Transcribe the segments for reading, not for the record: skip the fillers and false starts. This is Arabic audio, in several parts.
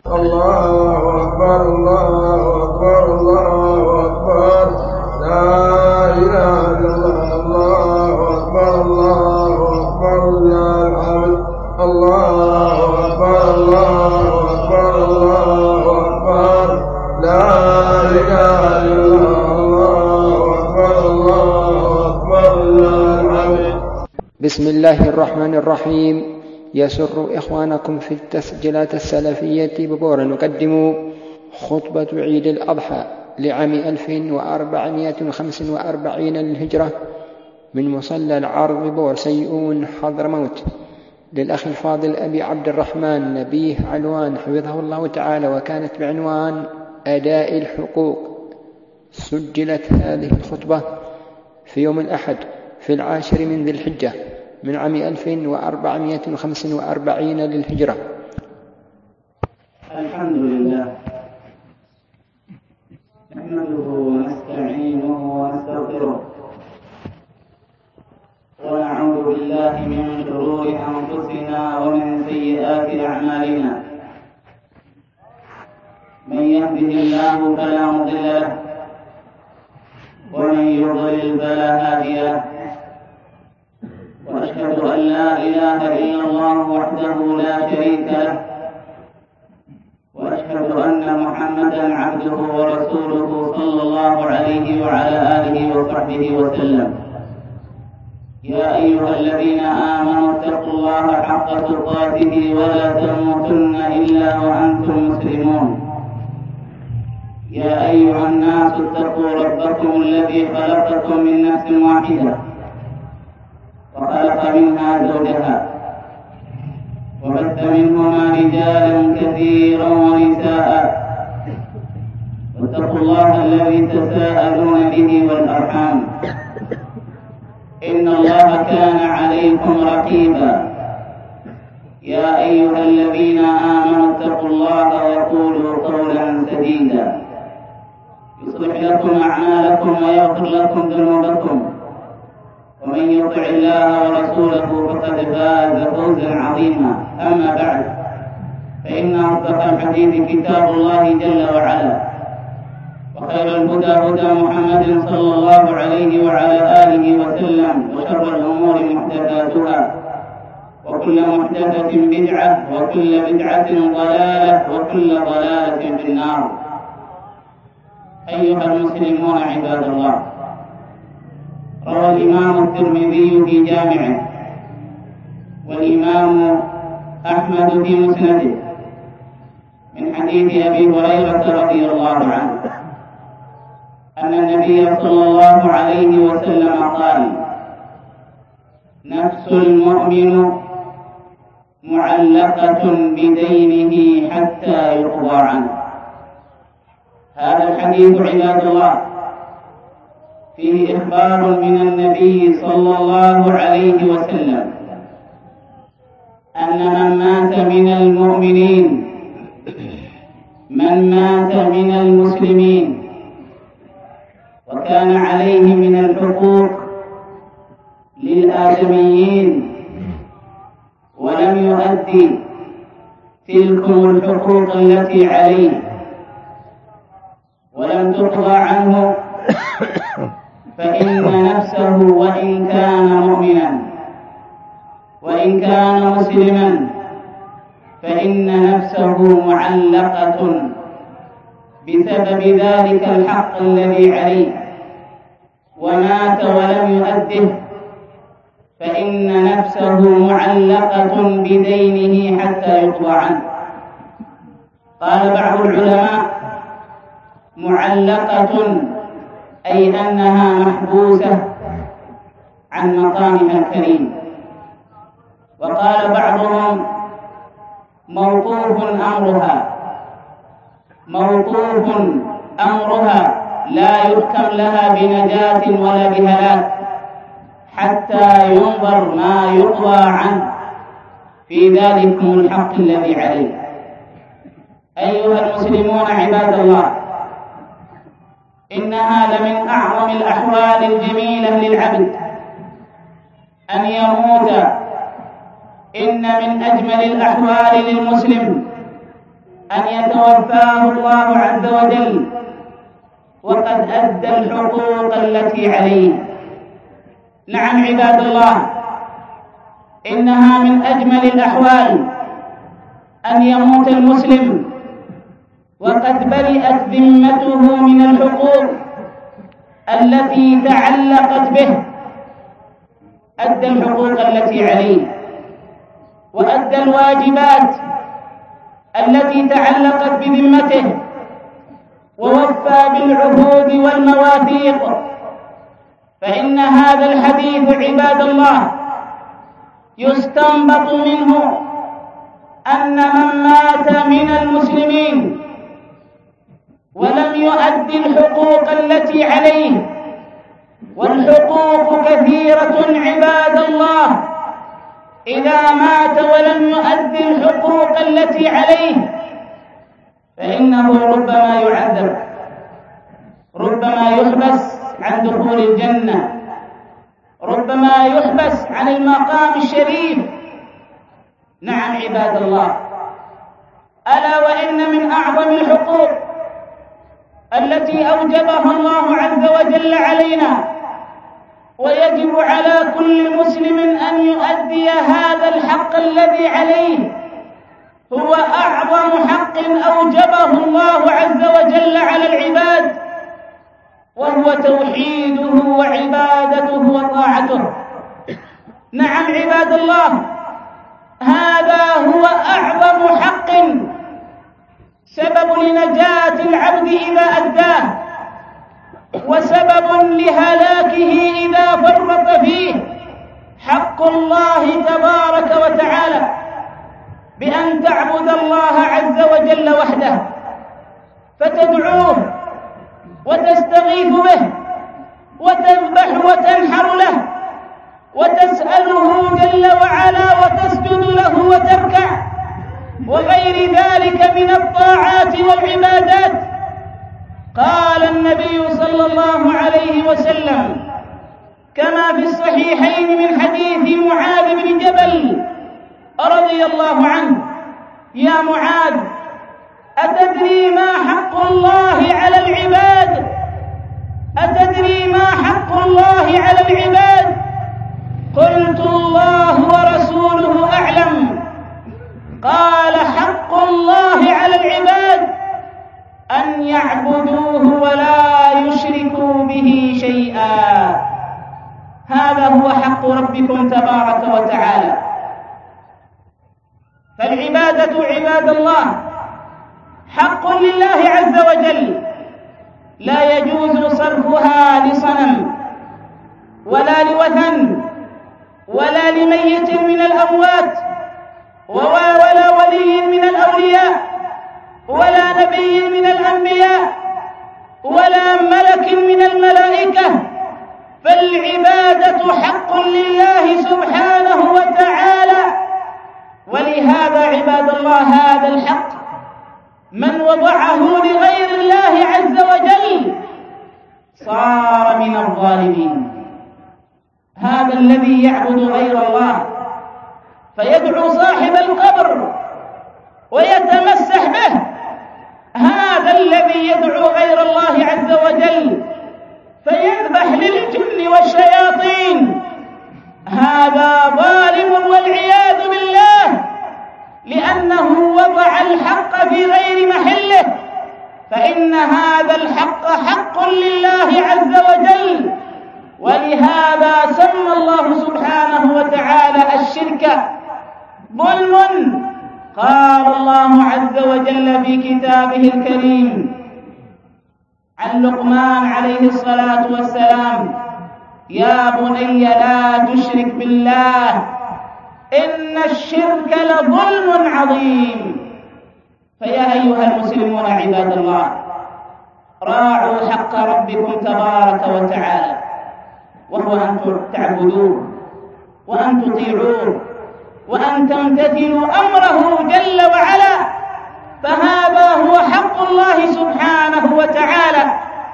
الله أكبر الله أكبر الله أكبر لا إله إلا الله أكبر الله أكبر لا الحمد الله أكبر الله أكبر الله أكبر لا إله إلا الله أكبر الله أكبر لا الحمد. بسم الله الرحمن الرحيم. يسر إخوانكم في التسجيلات السلفية ببور نقدم خطبة عيد الأضحى لعام 1445 للهجرة من مصلى العرض ببور سيئون حضرموت للأخ الفاضل أبي عبد الرحمن نبيه علوان حفظه الله تعالى، وكانت بعنوان أداء الحقوق. سجلت هذه الخطبة في يوم الأحد في 10 من ذي الحجة من عام 1445 للهجرة. الحمد لله نحمده ونستعينه ونستغفره ونعوذ بالله من شرور أنفسنا ومن سيئات أعمالنا. من يهده الله فلا مضل له ومن يضلل فلا هادي له، وأشهد أن لا إله إلا الله وحده لا شريك له، وأشهد أن محمدا عبده ورسوله صلى الله عليه وعلى آله وصحبه وسلم. يا أيها الذين آمنوا اتقوا الله حق تقاته ولا تموتن إلا وأنتم مسلمون. يا أيها الناس اتقوا ربكم الذي خلقكم من نفس واحدة وخلق منها زوجها وبث منهما رجالا كثيرا ونساء، واتقوا الله الذي تساءلون به والأرحام إن الله كان عليكم رقيبا. يا أيها الذين آمنوا اتقوا الله وقولوا قولا سديدا يصلح لكم أعمالكم ويغفر لكم ذنوبكم، ومن يطع الله ورسوله فقد فاز فوزا عظيما. أما بعد، فإن أصدق الحديث كتاب الله جل وعلا، وخير الهدى هدى محمد صلى الله عليه وعلى آله وسلم، وشر الأمور محدثاتها، وكل محدثة بدعة، وكل بدعة ضلالة، وكل ضلالة في النار. أيها المسلمون عباد الله، روى الإمام الترمذي في جامعه والإمام أحمد في مسنده من حديث أبي هريرة رضي الله عنه أن النبي صلى الله عليه وسلم قال: نفس المؤمن معلقة بدينه حتى يقضى عنه. هذا الحديث عباد الله فيه إخبار من النبي صلى الله عليه وسلم أن من مات من المؤمنين، من مات من المسلمين وكان عليه من الحقوق للآدميين ولم يؤدي تلكم الحقوق التي عليه ولم تقضى عنه، فإن نفسه وإن كان مؤمنا وإن كان مسلما فإن نفسه معلقة بسبب ذلك الحق الذي عليه، ومات ولم يؤده فإن نفسه معلقة بدينه حتى يقضى عنه. قال بعض العلماء: معلقة أي أنها محبوسة عن مقامها الكريم. وقال بعضهم: موقوف أمرها لا يحكم لها بنجاة ولا بهلاك حتى ينظر ما يقضى عنه في ذلكم الحق الذي عليه. أيها المسلمون عباد الله، إنها لمن أعظم الأحوال الجميلة للعبد أن يموت. إن من أجمل الأحوال للمسلم أن يتوفاه الله عز وجل وقد أدى الحقوق التي عليه. نعم عباد الله، إنها من أجمل الأحوال أن يموت المسلم وقد برئت ذمته من الحقوق التي تعلقت به. أدى الحقوق التي عليه وأدى الواجبات التي تعلقت بذمته ووفى بالعهود والمواثيق. فإن هذا الحديث عباد الله يستنبط منه أن من مات من المسلمين ولم يؤدي الحقوق التي عليه، والحقوق كثيرة عباد الله، إذا مات ولم يؤدي الحقوق التي عليه فإنه ربما يعذب، ربما يحبس عن دخول الجنة، ربما يحبس عن المقام الشريف. نعم عباد الله، ألا وإن من أعظم الحقوق التي أوجبها الله عز وجل علينا ويجب على كل مسلم أن يؤدي هذا الحق الذي عليه، هو أعظم حق أوجبه الله عز وجل على العباد، وهو توحيده وعبادته وطاعته. نعم عباد الله، هذا هو أعظم حق سبب لنجاة العبد إذا أداه، وسبب لهلاكه إذا فرط فيه. حق الله تبارك وتعالى بأن تعبد الله عز وجل وحده، فتدعوه وتستغيث به وتذبح وتنحر له وتسأله جل وعلا وتسجد له وتركع وغير ذلك من الطاعات والعبادات. قال النبي صلى الله عليه وسلم كما في الصحيحين من حديث معاذ بن جبل رضي الله عنه: يا معاذ، أتدري ما حق الله على العباد؟ أتدري ما حق الله على العباد؟ قلت الله ورسوله أعلم. قال: حق الله على العباد أن يعبدوه ولا يشركوا به شيئا. هذا هو حق ربكم تبارك وتعالى. فالعبادة عباد الله حق لله عز وجل، لا يجوز صرفها لصنم ولا لوثن ولا لميت من الأموات ولا ولي من الأولياء ولا نبي من الأنبياء ولا ملك من الملائكة. فالعبادة حق لله سبحانه وتعالى، ولهذا عباد الله هذا الحق من وضعه لغير الله عز وجل صار من الظالمين. هذا الذي يعبد غير الله فيدعو صاحب القبر ويتمسح به، هذا الذي يدعو غير الله عز وجل فيذبح للجن والشياطين، هذا ظالم والعياذ بالله، لأنه وضع الحق في غير محله. فإن هذا الحق حق لله عز وجل، ولهذا سمى الله سبحانه وتعالى الشرك ظلم. قال الله عز وجل في كتابه الكريم عن لقمان عليه الصلاة والسلام: يا بني لا تشرك بالله إن الشرك لظلم عظيم. فيا أيها المسلمون عباد الله، راعوا حق ربكم تبارك وتعالى، وهو أن تعبدوه وأن تطيعوه وأن تمتثلوا أمره جل وعلا، فهذا هو حق الله سبحانه وتعالى.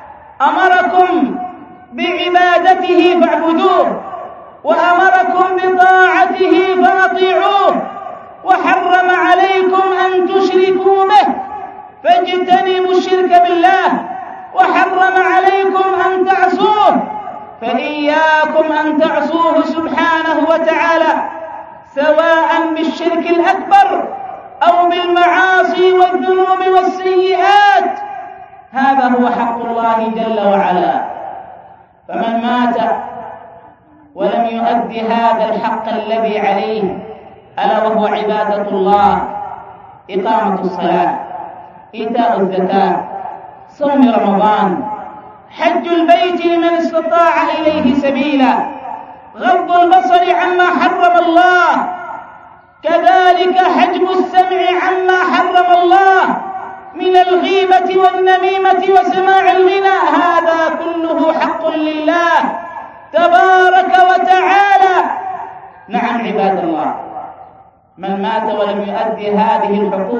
أمركم بعبادته فاعبدوه، وأمركم بطاعته فأطيعوه، وحرم عليكم أن تشركوا به فاجتنبوا الشرك بالله، وحرم عليكم أن تعصوه فإياكم أن تعصوه سبحانه وتعالى، سواء بالشرك الأكبر أو بالمعاصي والذنوب والسيئات. هذا هو حق الله جل وعلا. فمن مات ولم يؤدي هذا الحق الذي عليه، ألا وهو عبادة الله، إقامة الصلاة، إيتاء الزكاة، صوم رمضان، حج البيت لمن استطاع إليه سبيلا، غض البصر عما حرم الله، كذلك حجب السمع عما حرم الله من الغيبة والنميمة وسماع الغنى، هذا كله حق لله تبارك وتعالى. نعم عباد الله، من مات ولم يؤدي هذه الحقوق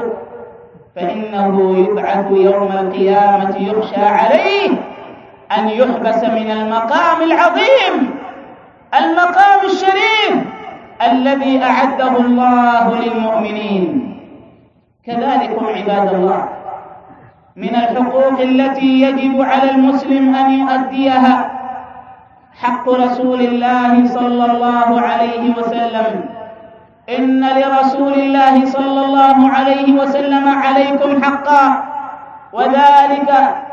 فإنه يبعث يوم القيامة يخشى عليه أن يحبس من المقام العظيم، المقام الشريف الذي أعده الله للمؤمنين. كذلك عباد الله، من الحقوق التي يجب على المسلم أن يؤديها حق رسول الله صلى الله عليه وسلم. إن لرسول الله صلى الله عليه وسلم عليكم حقا، وذلك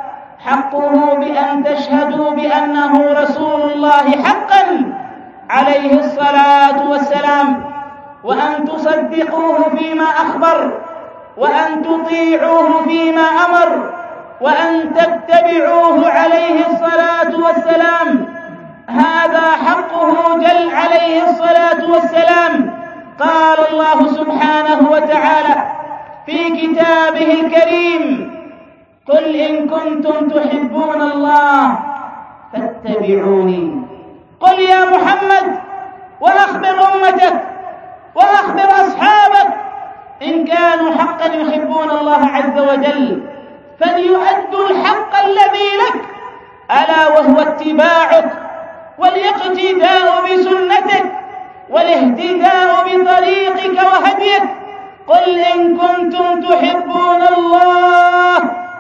حقه بأن تشهدوا بأنه رسول الله حقا عليه الصلاة والسلام، وأن تصدقوه فيما أخبر، وأن تطيعوه فيما أمر، وأن تتبعوه عليه الصلاة والسلام. هذا حقه جل عليه الصلاة والسلام. قال الله سبحانه وتعالى في كتابه الكريم: قل إن كنتم تحبون الله فاتبعوني. قل يا محمد وأخبر أمتك وأخبر أصحابك إن كانوا حقا يحبون الله عز وجل فليؤدوا الحق الذي لك، ألا وهو اتباعك والاقتداء بسنتك والاهتداء بطريقك وهديك. قل إن كنتم تحبون الله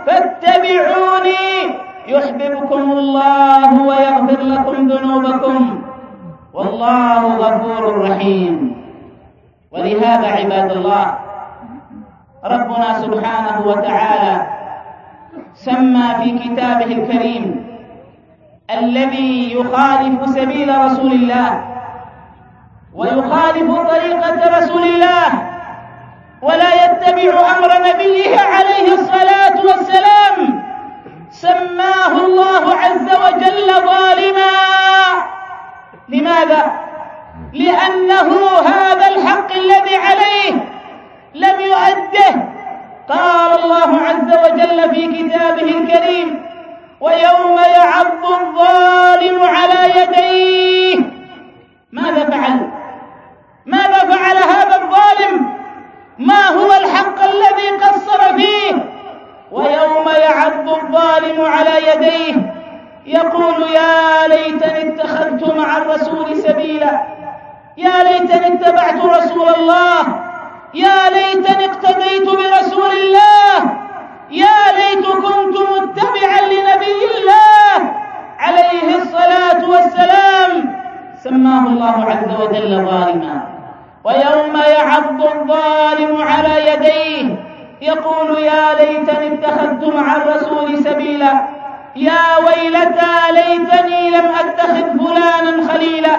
فاتبعوني يحببكم الله ويغفر لكم ذنوبكم والله غفور رحيم. ولهذا عباد الله، ربنا سبحانه وتعالى سمى في كتابه الكريم الذي يخالف سبيل رسول الله ويخالف طريقة رسول الله ولا يتبع أمر نبيه عليه الصلاة والسلام، سماه الله عز وجل ظالما. لماذا؟ لأنه هذا الحق الذي عليه لم يؤده. قال الله عز وجل في كتابه الكريم: ويوم يعض الظالم على يديه. ماذا فعل؟ ماذا فعل هذا الظالم؟ ما هو الحق الذي قصر فيه؟ ويوم يعض الظالم على يديه يقول: يا ليتني اتخذت مع الرسول سبيلا، يا ليتني اتبعت رسول الله، يا ليتني اقتديت برسول الله، يا ليت كنت متبعا لنبي الله عليه الصلاة والسلام. سماه الله عز وجل ظالما. ويوم يعض الظالم على يديه يقول: يا ليتني اتخذت مع الرسول سبيلا، يا ويلتى ليتني لم أتخذ فلانا خليلا.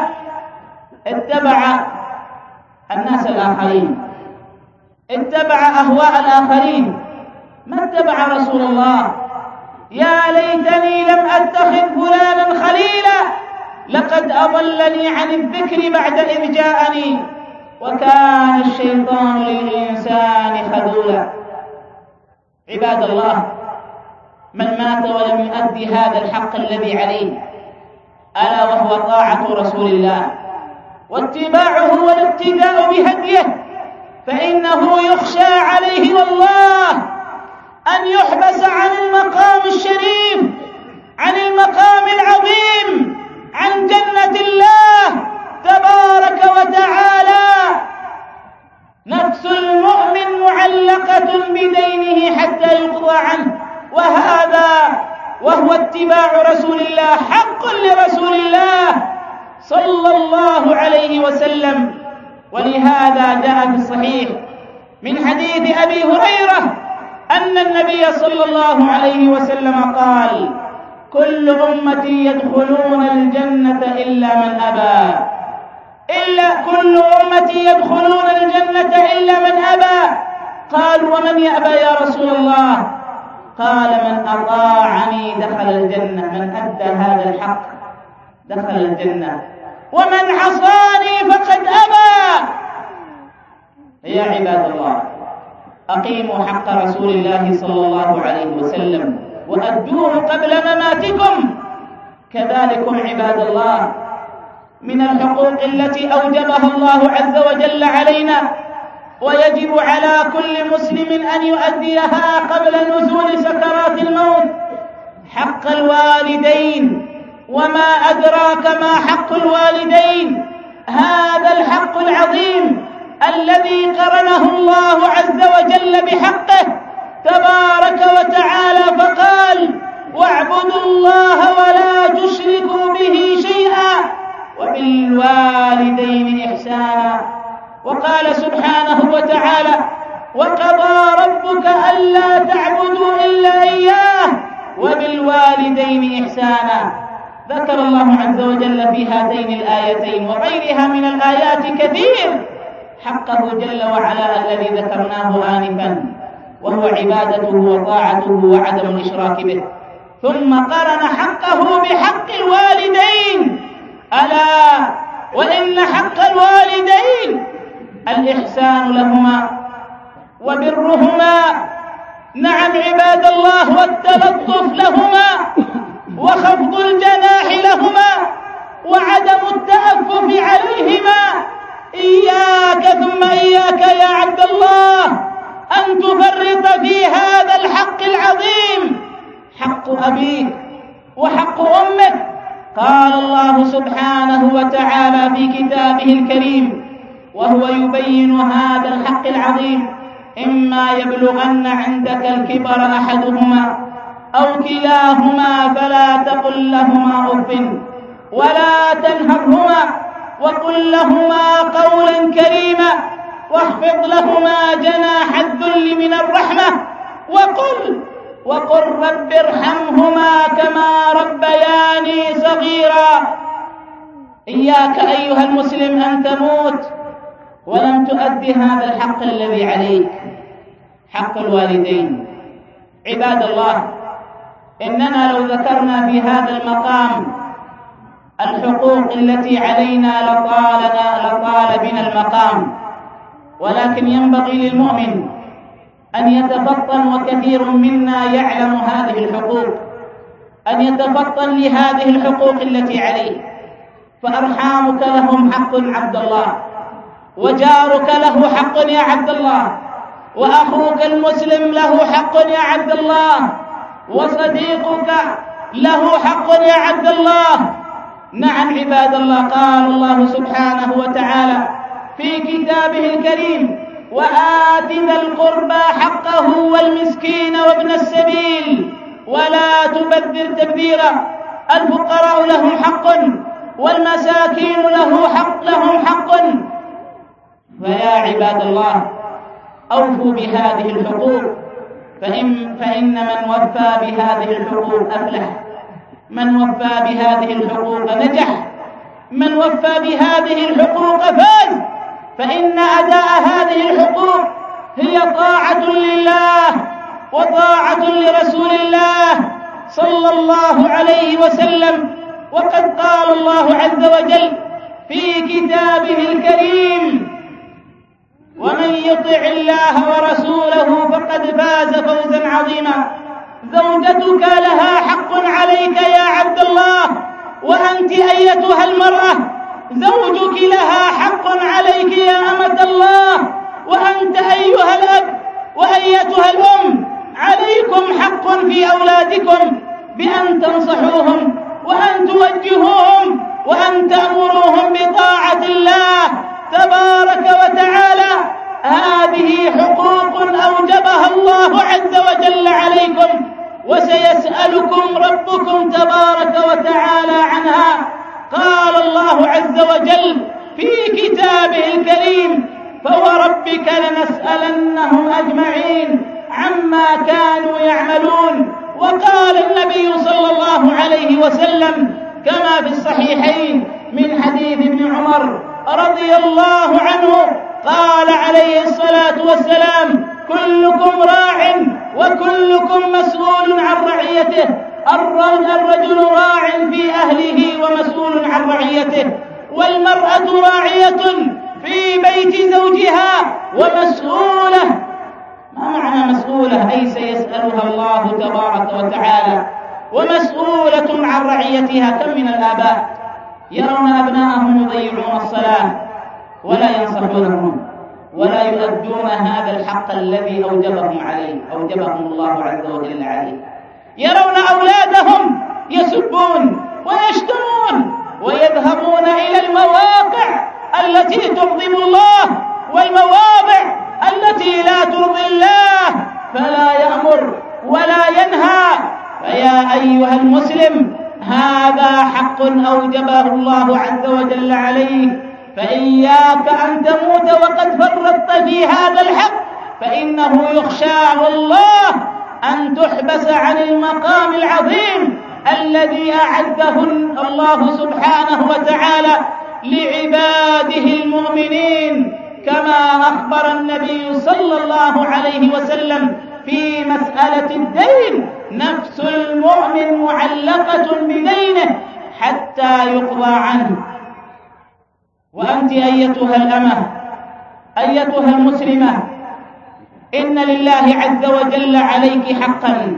اتبع الناس الآخرين، اتبع أهواء الآخرين، ما اتبع رسول الله. يا ليتني لم أتخذ فلانا خليلا، لقد أضلني عن الذكر بعد إذ جاءني، وكان الشيطان للإنسان خذولا. عباد الله، من مات ولم يؤدي هذا الحق الذي عليه، ألا وهو طاعة رسول الله واتباعه والاقتداء بهديه، فإنه يخشى عليه والله أن يحبس عن المقام الشريف، عن المقام العظيم، عن جنة الله تبارك وتعالى. نفس عنه، وهو اتباع رسول الله، حق لرسول الله صلى الله عليه وسلم. ولهذا جاء في الصحيح من حديث أبي هريرة أن النبي صلى الله عليه وسلم قال: كل أمتي يدخلون الجنة إلا من أبى، كل أمتي يدخلون الجنة إلا من أبى. قالوا: ومن يأبى يا رسول الله؟ قال: من أطاعني دخل الجنة، من أدى هذا الحق دخل الجنة، ومن عصاني فقد أبى. يا عباد الله، أقيموا حق رسول الله صلى الله عليه وسلم وأدوه قبل مماتكم. كذلكم عباد الله من الحقوق التي أوجبها الله عز وجل علينا، ويجب على كل مسلم أن يؤديها قبل نزول سكرات الموت، حق الوالدين. وما أدراك ما حق الوالدين؟ هذا الحق العظيم الذي قرنه الله عز وجل بحقه تبارك وتعالى، فقال: واعبدوا الله ولا تشركوا به شيئا وبالوالدين إحسانا. وقال سبحانه وتعالى: وقضى ربك ألا تعبدوا إلا إياه وبالوالدين إحسانا. ذكر الله عز وجل في هاتين الآيتين وغيرها من الآيات كثير حقه جل وعلا الذي ذكرناه آنفا، وهو عبادته وطاعته وعدم الإشراك به. ثم قرن حقه بحق الوالدين، ألا وإن حق الوالدين الإحسان لهما وبرهما، نعم عباد الله، والتلطف لهما وخفض الجناح لهما وعدم التأفف عليهما. إياك ثم إياك يا عبد الله أن تفرط في هذا الحق العظيم، حق أبيك وحق أمك. قال الله سبحانه وتعالى في كتابه الكريم وهو يبين هذا الحق العظيم: إما يبلغن عندك الكبر أحدهما أو كلاهما فلا تقل لهما أف ولا تنهرهما وقل لهما قولا كريما واخفض لهما جناح الذل من الرحمة وقل رب ارحمهما كما ربياني صغيرا. إياك أيها المسلم أن تموت ولم تؤدي هذا الحق الذي عليك، حق الوالدين. عباد الله، إننا لو ذكرنا في هذا المقام الحقوق التي علينا لطال بنا المقام، ولكن ينبغي للمؤمن أن يتفطن، وكثير منا يعلم هذه الحقوق، أن يتفطن لهذه الحقوق التي عليه. فأرحامك لهم حق عبد الله، وجارك له حق يا عبد الله، وأخوك المسلم له حق يا عبد الله، وصديقك له حق يا عبد الله. نعم عباد الله، قال الله سبحانه وتعالى في كتابه الكريم: وآت ذا القربى حقه والمسكين وابن السبيل ولا تبذر تبذيرا. الفقراء لهم حق والمساكين لهم حق. فيا عباد الله، أوفوا بهذه الحقوق، فإن من وفى بهذه الحقوق أفلح، من وفى بهذه الحقوق نجح، من وفى بهذه الحقوق فاز. فإن أداء هذه الحقوق هي طاعة لله وطاعة لرسول الله صلى الله عليه وسلم. وقد قال الله عز وجل في كتابه الكريم: ومن يطع الله ورسوله فقد فاز فوزا عظيما. زوجتك لها حق عليك يا عبد الله، وأنت أيتها المرأة زوجك لها حق عليك يا أمة الله، وأنت أيها الأب وأيتها الأم عليكم حق في أولادكم بأن تنصحوهم وأن توجهوهم وأن تأمروهم بطاعة الله تبارك وتعالى. هذه حقوق أوجبها الله عز وجل عليكم وسيسألكم ربكم تبارك وتعالى عنها. قال الله عز وجل في كتابه الكريم: فوربك لنسألنهم أجمعين عما كانوا يعملون. وقال النبي صلى الله عليه وسلم كما في الصحيحين من حديث ابن عمر رضي الله عنه، قال عليه الصلاة والسلام: كلكم راع وكلكم مسؤول عن رعيته. الرجل راع في أهله ومسؤول عن رعيته، والمرأة راعية في بيت زوجها ومسؤولة. ما معنى مسؤولة؟ أي سيسألها الله تبارك وتعالى، ومسؤولة عن رعيتها. كم من الآباء يرون أبناءهم يضيعون الصلاة ولا ينصحونهم ولا يؤدون هذا الحق الذي أوجبهم الله عز وجل عليه. يرون أولادهم يسبون ويشتمون ويذهبون إلى المواقع التي تغضب الله والمواضع التي لا ترضي الله، فلا يأمر ولا ينهى. فيا أيها المسلم، هذا حق أوجبه الله عز وجل عليك، فإياك أن تموت وقد فرطت في هذا الحق، فإنه يخشى والله أن تحبس عن المقام العظيم الذي أعده الله سبحانه وتعالى لعباده المؤمنين، كما أخبر النبي صلى الله عليه وسلم في مسألة الدين: نفس المؤمن معلقة بدينه حتى يقضى عنه. وأنت أيتها الأمة، أيتها المسلمة، إن لله عز وجل عليك حقا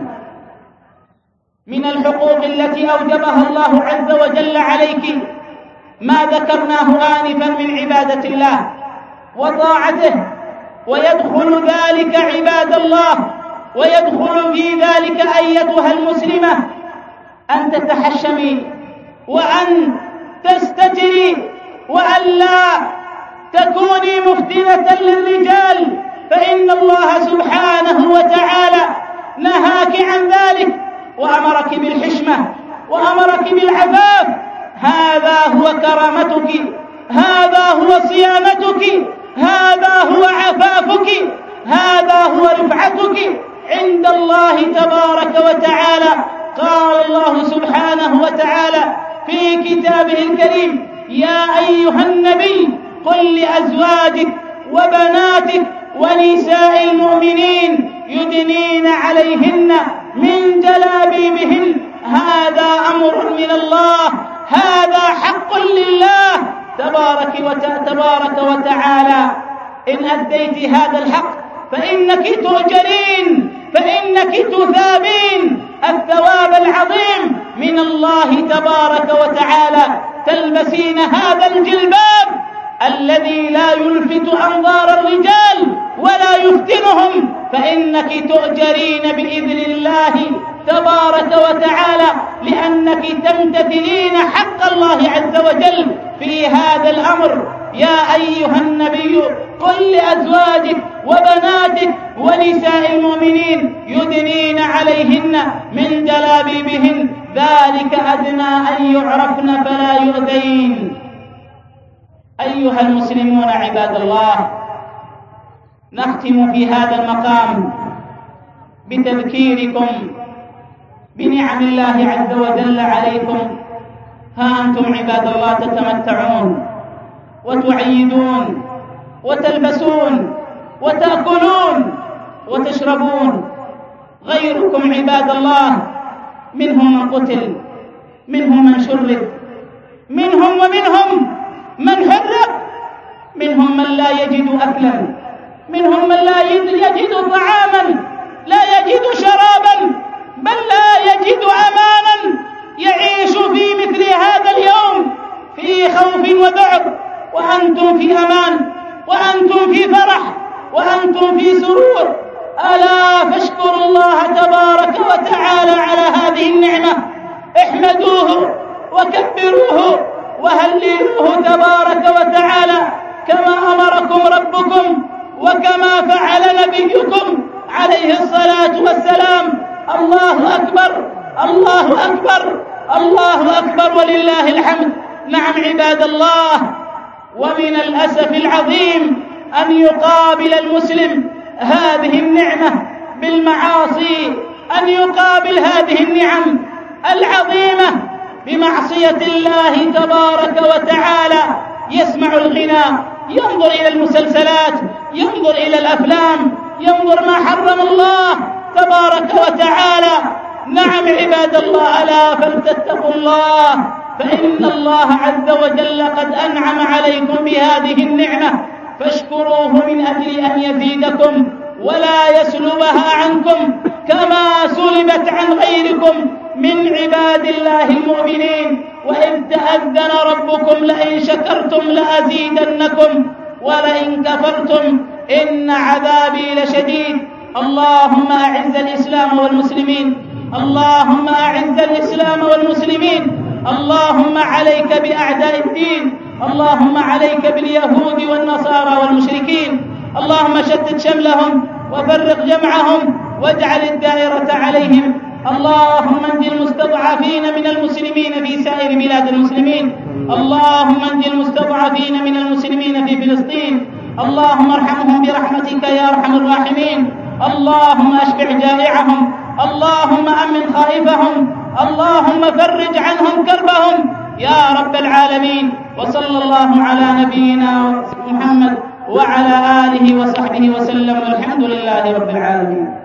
من الحقوق التي أوجبها الله عز وجل عليك ما ذكرناه آنفا من عبادة الله وطاعته، ويدخل ذلك عباد الله، ويدخل في ذلك أيتها المسلمة أن تتحشمي وأن تستتري وأن لا تكوني مفتنة للرجال، فإن الله سبحانه وتعالى نهاك عن ذلك وأمرك بالحشمة وأمرك بالعفاف. هذا هو كرامتك، هذا هو صيانتك، هذا هو عفافك، هذا هو رفعتك عند الله تبارك وتعالى. قال الله سبحانه وتعالى في كتابه الكريم: يا أيها النبي قل لأزواجك وبناتك ونساء المؤمنين يدنين عليهن من جلابيبهن. هذا أمر من الله، هذا حق لله تبارك وتعالى. إن أديت هذا الحق فإنك تؤجرين، فإنك تثابين الثواب العظيم من الله تبارك وتعالى. تلبسين هذا الجلباب الذي لا يلفت أنظار الرجال ولا يفتنهم، فإنك تؤجرين بإذن الله تبارك وتعالى، لأنك تمتثلين حق الله عز وجل في هذا الأمر. يا أيها النبي قل لأزواجك وبناتك ونساء المؤمنين يدنين عليهن من جلابيبهن ذلك أدنى أن يعرفن فلا يؤذين. أيها المسلمون عباد الله، نختم في هذا المقام بتذكيركم بنعم الله عز وجل عليكم. ها أنتم عباد الله تتمتعون وتعيدون وتلبسون وتأكلون وتشربون، غيركم عباد الله منهم من قتل، منهم من شرد، منهم ومنهم من حرق، منهم من لا يجد أكلا، منهم من لا يجد طعاما، لا يجد شرابا، بل لا يجد أمانا، يعيش في مثل هذا اليوم في خوف وذعر، وأنتم في أمان، وأنتم في فرح، وأنتم في سرور. ألا فاشكروا الله تبارك وتعالى على هذه النعمة، احمدوه وكبروه وهللوه تبارك وتعالى كما أمركم ربكم وكما فعل نبيكم عليه الصلاة والسلام. الله أكبر الله أكبر الله أكبر ولله الحمد. نعم عباد الله، ومن الأسف العظيم أن يقابل المسلم هذه النعمة بالمعاصي، أن يقابل هذه النعم العظيمة بمعصية الله تبارك وتعالى. يسمع الغناء، ينظر إلى المسلسلات، ينظر إلى الأفلام، ينظر ما حرم الله تبارك وتعالى. نعم عباد الله، ألا فلتتقوا الله، فإن الله عز وجل قد أنعم عليكم بهذه النعمة، فاشكروه من أجل أن يزيدكم ولا يسلبها عنكم كما سلبت عن غيركم من عباد الله المؤمنين. وإذ تأذن ربكم لئن شكرتم لأزيدنكم ولئن كفرتم إن عذابي لشديد. اللهم أعز الإسلام والمسلمين، اللهم أعز الإسلام والمسلمين. اللهم عليك بأعداء الدين، اللهم عليك باليهود والنصارى والمشركين. اللهم شتت شملهم وفرق جمعهم واجعل الدائرة عليهم. اللهم انج المستضعفين من المسلمين في سائر بلاد المسلمين. اللهم انج المستضعفين من المسلمين في فلسطين. اللهم ارحمهم برحمتك يا أرحم الراحمين. اللهم اشبع جائعهم، اللهم أمن خائفهم، اللهم فرج عنهم كربهم يا رب العالمين. وصلى الله على نبينا محمد وعلى آله وصحبه وسلم، والحمد لله رب العالمين.